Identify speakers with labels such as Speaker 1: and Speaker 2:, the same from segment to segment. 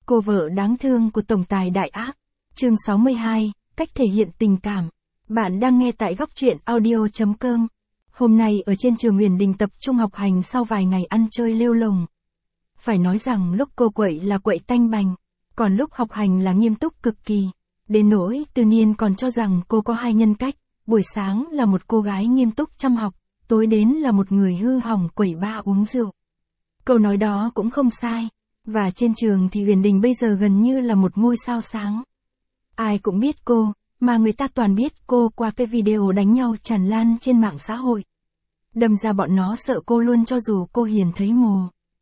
Speaker 1: Cô vợ đáng thương của tổng tài đại ác. Chương 62, cách thể hiện tình cảm. Bạn đang nghe tại góc truyện audio.com. Hôm nay ở trên trường Huyền Đình tập trung học hành sau vài ngày ăn chơi lêu lồng. Phải nói rằng lúc cô quậy là quậy tanh bành, còn lúc học hành là nghiêm túc cực kỳ. Đến nỗi Tư Niên còn cho rằng cô có hai nhân cách, buổi sáng là một cô gái nghiêm túc chăm học, tối đến là một người hư hỏng quẩy ba uống rượu. Câu nói đó cũng không sai. Và trên trường thì Huyền Đình bây giờ gần như là một ngôi sao sáng. Ai cũng biết cô, mà người ta toàn biết cô qua cái video đánh nhau tràn lan trên mạng xã hội. Đâm ra bọn nó sợ cô luôn cho dù cô hiền thấy mồ.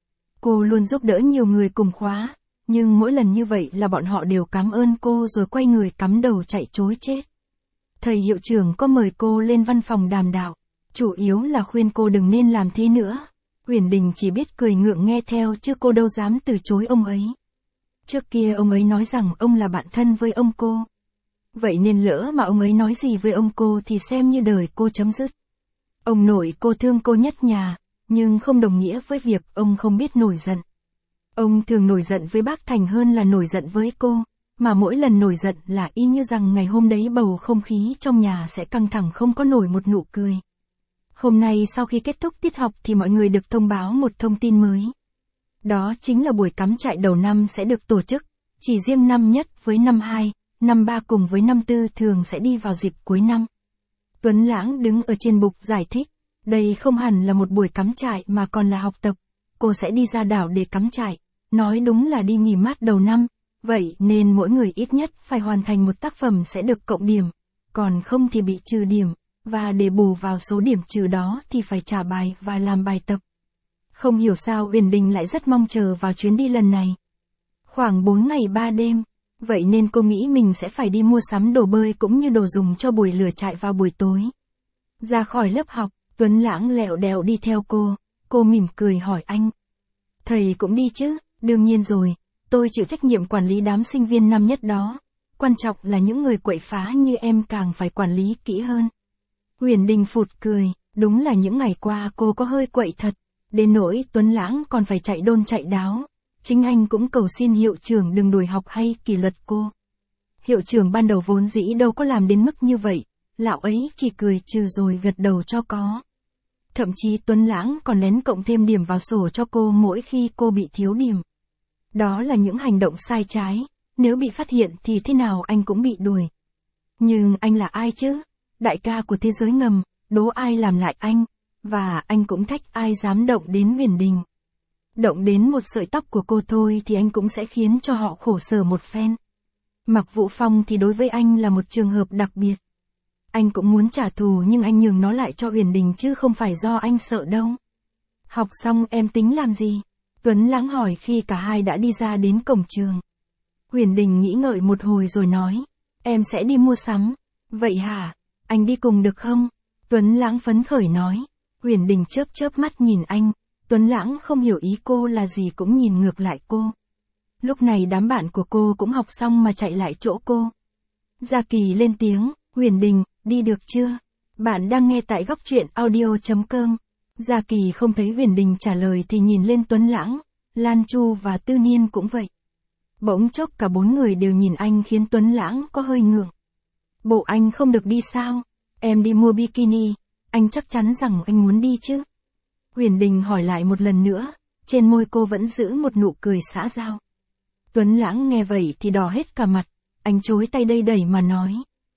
Speaker 1: Cô luôn giúp đỡ nhiều người cùng khóa, nhưng mỗi lần như vậy là bọn họ đều cảm ơn cô rồi quay người cắm đầu chạy trối chết. Thầy hiệu trưởng có mời cô lên văn phòng đàm đạo, chủ yếu là khuyên cô đừng nên làm thế nữa. Huyền Đình chỉ biết cười ngượng nghe theo chứ cô đâu dám từ chối ông ấy. Trước kia ông ấy nói rằng ông là bạn thân với ông cô. Vậy nên lỡ mà ông ấy nói gì với ông cô thì xem như đời cô chấm dứt. Ông nội cô thương cô nhất nhà, nhưng không đồng nghĩa với việc ông không biết nổi giận. Ông thường nổi giận với bác Thành hơn là nổi giận với cô, mà mỗi lần nổi giận là y như rằng ngày hôm đấy bầu không khí trong nhà sẽ căng thẳng không có nổi một nụ cười. Hôm nay sau khi kết thúc tiết học thì mọi người được thông báo một thông tin mới. Đó chính là buổi cắm trại đầu năm sẽ được tổ chức, chỉ riêng năm nhất với năm 2, năm 3 cùng với năm 4 thường sẽ đi vào dịp cuối năm. Tuấn Lãng đứng ở trên bục giải thích, đây không hẳn là một buổi cắm trại mà còn là học tập, cô sẽ đi ra đảo để cắm trại, nói đúng là đi nghỉ mát đầu năm, vậy nên mỗi người ít nhất phải hoàn thành một tác phẩm sẽ được cộng điểm, còn không thì bị trừ điểm. Và để bù vào số điểm trừ đó thì phải trả bài và làm bài tập. Không hiểu sao Huyền Đình lại rất mong chờ vào chuyến đi lần này. Khoảng 4 ngày 3 đêm, vậy nên cô nghĩ mình sẽ phải đi mua sắm đồ bơi cũng như đồ dùng cho buổi lửa trại vào buổi tối. Ra khỏi lớp học, Tuấn Lãng lẹo đẹo đi theo cô mỉm cười hỏi anh. Thầy cũng đi chứ? Đương nhiên rồi, tôi chịu trách nhiệm quản lý đám sinh viên năm nhất đó. Quan trọng là những người quậy phá như em càng phải quản lý kỹ hơn. Huyền Đình phụt cười, đúng là những ngày qua cô có hơi quậy thật, đến nỗi Tuấn Lãng còn phải chạy đôn chạy đáo. Chính anh cũng cầu xin hiệu trưởng đừng đuổi học hay kỷ luật cô. Hiệu trưởng ban đầu vốn dĩ đâu có làm đến mức như vậy, lão ấy chỉ cười trừ rồi gật đầu cho có. Thậm chí Tuấn Lãng còn lén cộng thêm điểm vào sổ cho cô mỗi khi cô bị thiếu điểm. Đó là những hành động sai trái, nếu bị phát hiện thì thế nào anh cũng bị đuổi. Nhưng anh là ai chứ? Đại ca của thế giới ngầm, đố ai làm lại anh, và anh cũng thách ai dám động đến Huyền Đình. Động đến một sợi tóc của cô thôi thì anh cũng sẽ khiến cho họ khổ sở một phen. Mạc Vũ Phong thì đối với anh là một trường hợp đặc biệt. Anh cũng muốn trả thù nhưng anh nhường nó lại cho Huyền Đình chứ không phải do anh sợ đâu. Học xong em tính làm gì? Tuấn Lãng hỏi khi cả hai đã đi ra đến cổng trường. Huyền Đình nghĩ ngợi một hồi rồi nói, em sẽ đi mua sắm. Vậy hả? Anh đi cùng được không? Tuấn Lãng phấn khởi nói. Huyền Đình chớp chớp mắt nhìn anh. Tuấn Lãng không hiểu ý cô là gì cũng nhìn ngược lại cô. Lúc này đám bạn của cô cũng học xong mà chạy lại chỗ cô. Gia Kỳ lên tiếng, Huyền Đình, đi được chưa? Bạn đang nghe tại góc truyện audio.com. Gia Kỳ không thấy Huyền Đình trả lời thì nhìn lên Tuấn Lãng, Lan Chu và Tư Niên cũng vậy. Bỗng chốc cả bốn người đều nhìn anh khiến Tuấn Lãng có hơi ngượng. Bộ anh không được đi sao? Em đi mua bikini, anh chắc chắn rằng anh muốn đi chứ? Huyền Đình hỏi lại một lần nữa, trên môi cô vẫn giữ một nụ cười xã giao. Tuấn Lãng nghe vậy thì đỏ hết cả mặt, anh chối tay đây đẩy mà nói.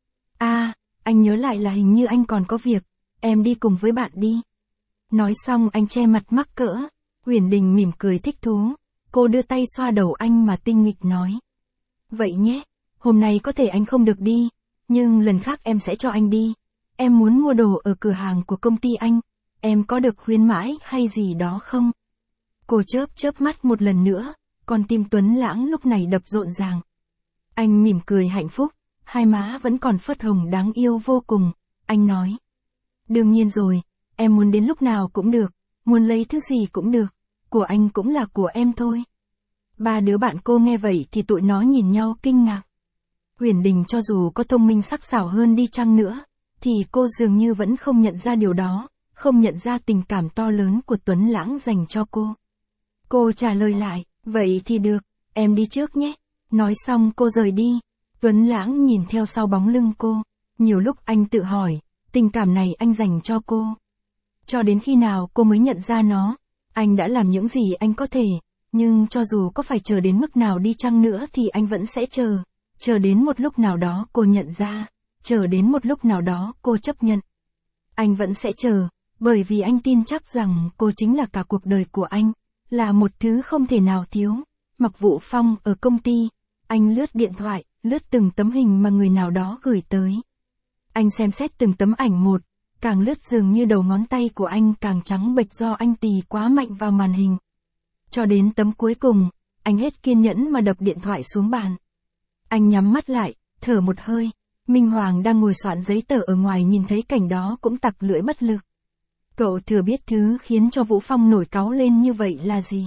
Speaker 1: Anh nhớ lại là hình như anh còn có việc, em đi cùng với bạn đi. Nói xong anh che mặt mắc cỡ, Huyền Đình mỉm cười thích thú, cô đưa tay xoa đầu anh mà tinh nghịch nói. Vậy nhé, hôm nay có thể anh không được đi. Nhưng lần khác em sẽ cho anh đi. Em muốn mua đồ ở cửa hàng của công ty anh. Em có được khuyến mãi hay gì đó không? Cô chớp chớp mắt một lần nữa, còn tim Tuấn Lãng lúc này đập rộn ràng. Anh mỉm cười hạnh phúc, hai má vẫn còn phớt hồng đáng yêu vô cùng. Anh nói. Đương nhiên rồi, em muốn đến lúc nào cũng được, muốn lấy thứ gì cũng được, của anh cũng là của em thôi. Ba đứa bạn cô nghe vậy thì tụi nó nhìn nhau kinh ngạc. Huyền Đình cho dù có thông minh sắc sảo hơn đi chăng nữa, thì cô dường như vẫn không nhận ra điều đó, không nhận ra tình cảm to lớn của Tuấn Lãng dành cho cô. Cô trả lời lại, vậy thì được, em đi trước nhé. Nói xong cô rời đi. Tuấn Lãng nhìn theo sau bóng lưng cô. Nhiều lúc anh tự hỏi, tình cảm này anh dành cho cô. Cho đến khi nào cô mới nhận ra nó. Anh đã làm những gì anh có thể, nhưng cho dù có phải chờ đến mức nào đi chăng nữa thì anh vẫn sẽ chờ. Chờ đến một lúc nào đó cô nhận ra, chờ đến một lúc nào đó cô chấp nhận. Anh vẫn sẽ chờ, bởi vì anh tin chắc rằng cô chính là cả cuộc đời của anh, là một thứ không thể nào thiếu. Mặc Vũ Phong ở công ty, anh lướt điện thoại, lướt từng tấm hình mà người nào đó gửi tới. Anh xem xét từng tấm ảnh một, càng lướt dường như đầu ngón tay của anh càng trắng bệch do anh tì quá mạnh vào màn hình. Cho đến tấm cuối cùng, anh hết kiên nhẫn mà đập điện thoại xuống bàn. Anh nhắm mắt lại, thở một hơi. Minh Hoàng đang ngồi soạn giấy tờ ở ngoài nhìn thấy cảnh đó cũng tặc lưỡi bất lực. Cậu thừa biết thứ khiến cho Vũ Phong nổi cáu lên như vậy là gì.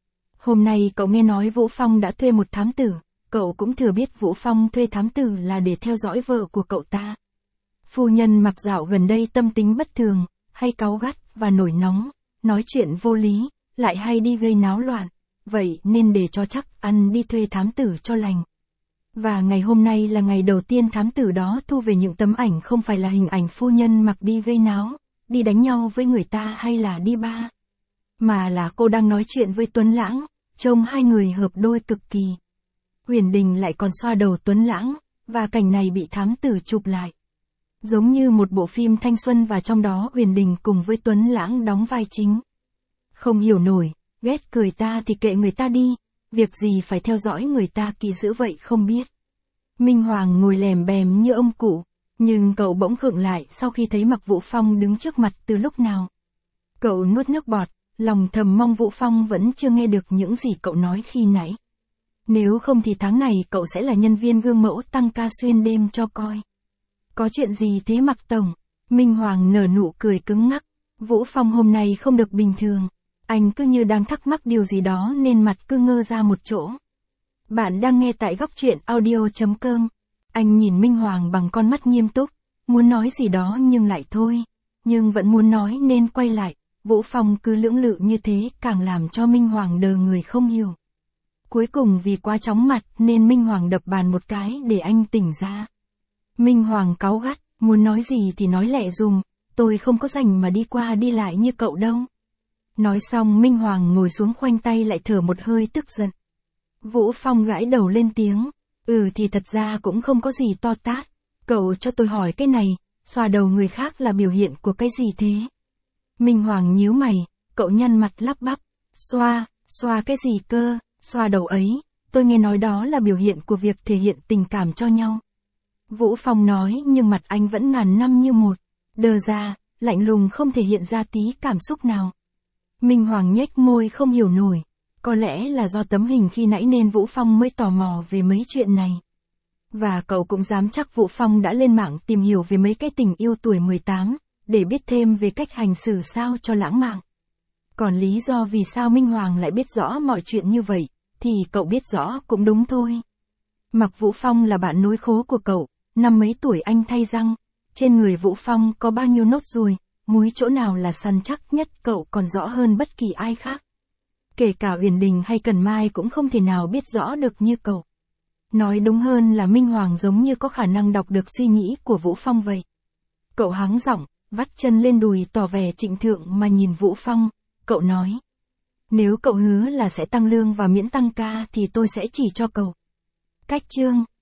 Speaker 1: Hôm nay cậu nghe nói Vũ Phong đã thuê một thám tử, cậu cũng thừa biết Vũ Phong thuê thám tử là để theo dõi vợ của cậu ta. Phu nhân Mặc Dạo gần đây tâm tính bất thường, hay cáu gắt và nổi nóng, nói chuyện vô lý, lại hay đi gây náo loạn, vậy nên để cho chắc ăn đi thuê thám tử cho lành. Và ngày hôm nay là ngày đầu tiên thám tử đó thu về những tấm ảnh không phải là hình ảnh phu nhân Mặc đi gây náo, đi đánh nhau với người ta hay là đi bar, mà là cô đang nói chuyện với Tuấn Lãng, trông hai người hợp đôi cực kỳ. Huyền Đình lại còn xoa đầu Tuấn Lãng, và cảnh này bị thám tử chụp lại. Giống như một bộ phim thanh xuân và trong đó Huyền Đình cùng với Tuấn Lãng đóng vai chính. Không hiểu nổi, ghét cười ta thì kệ người ta đi, việc gì phải theo dõi người ta kỹ dữ vậy không biết. Minh Hoàng ngồi lèm bèm như ông cụ, nhưng cậu bỗng khựng lại sau khi thấy Mặc Vũ Phong đứng trước mặt từ lúc nào. Cậu nuốt nước bọt, lòng thầm mong Vũ Phong vẫn chưa nghe được những gì cậu nói khi nãy. Nếu không thì tháng này cậu sẽ là nhân viên gương mẫu tăng ca xuyên đêm cho coi. Có chuyện gì thế Mặc Tổng? Minh Hoàng nở nụ cười cứng ngắc. Vũ Phong hôm nay không được bình thường. Anh cứ như đang thắc mắc điều gì đó nên mặt cứ ngơ ra một chỗ. Bạn đang nghe tại góc truyện audio.com. Anh nhìn Minh Hoàng bằng con mắt nghiêm túc, muốn nói gì đó nhưng lại thôi. Nhưng vẫn muốn nói nên quay lại. Vũ Phong cứ lưỡng lự như thế càng làm cho Minh Hoàng đờ người không hiểu. Cuối cùng vì quá chóng mặt nên Minh Hoàng đập bàn một cái để anh tỉnh ra. Minh Hoàng cáu gắt, muốn nói gì thì nói lẹ dùm, tôi không có rảnh mà đi qua đi lại như cậu đâu. Nói xong Minh Hoàng ngồi xuống khoanh tay lại thở một hơi tức giận. Vũ Phong gãi đầu lên tiếng, thì thật ra cũng không có gì to tát, cậu cho tôi hỏi cái này, xoa đầu người khác là biểu hiện của cái gì thế? Minh Hoàng nhíu mày, cậu nhăn mặt lắp bắp, xoa cái gì cơ, xoa đầu ấy, tôi nghe nói đó là biểu hiện của việc thể hiện tình cảm cho nhau. Vũ Phong nói nhưng mặt anh vẫn ngàn năm như một, đờ ra, lạnh lùng không thể hiện ra tí cảm xúc nào. Minh Hoàng nhếch môi không hiểu nổi, có lẽ là do tấm hình khi nãy nên Vũ Phong mới tò mò về mấy chuyện này. Và cậu cũng dám chắc Vũ Phong đã lên mạng tìm hiểu về mấy cái tình yêu tuổi 18, để biết thêm về cách hành xử sao cho lãng mạn. Còn lý do vì sao Minh Hoàng lại biết rõ mọi chuyện như vậy, thì cậu biết rõ cũng đúng thôi. Mặc Vũ Phong là bạn nối khố của cậu, năm mấy tuổi anh thay răng, trên người Vũ Phong có bao nhiêu nốt ruồi, múi chỗ nào là săn chắc nhất cậu còn rõ hơn bất kỳ ai khác. Kể cả Huyền Đình hay Cần Mai cũng không thể nào biết rõ được như cậu. Nói đúng hơn là Minh Hoàng giống như có khả năng đọc được suy nghĩ của Vũ Phong vậy. Cậu hắng giọng, vắt chân lên đùi tỏ vẻ trịnh thượng mà nhìn Vũ Phong, cậu nói. Nếu cậu hứa là sẽ tăng lương và miễn tăng ca thì tôi sẽ chỉ cho cậu. Cách chương.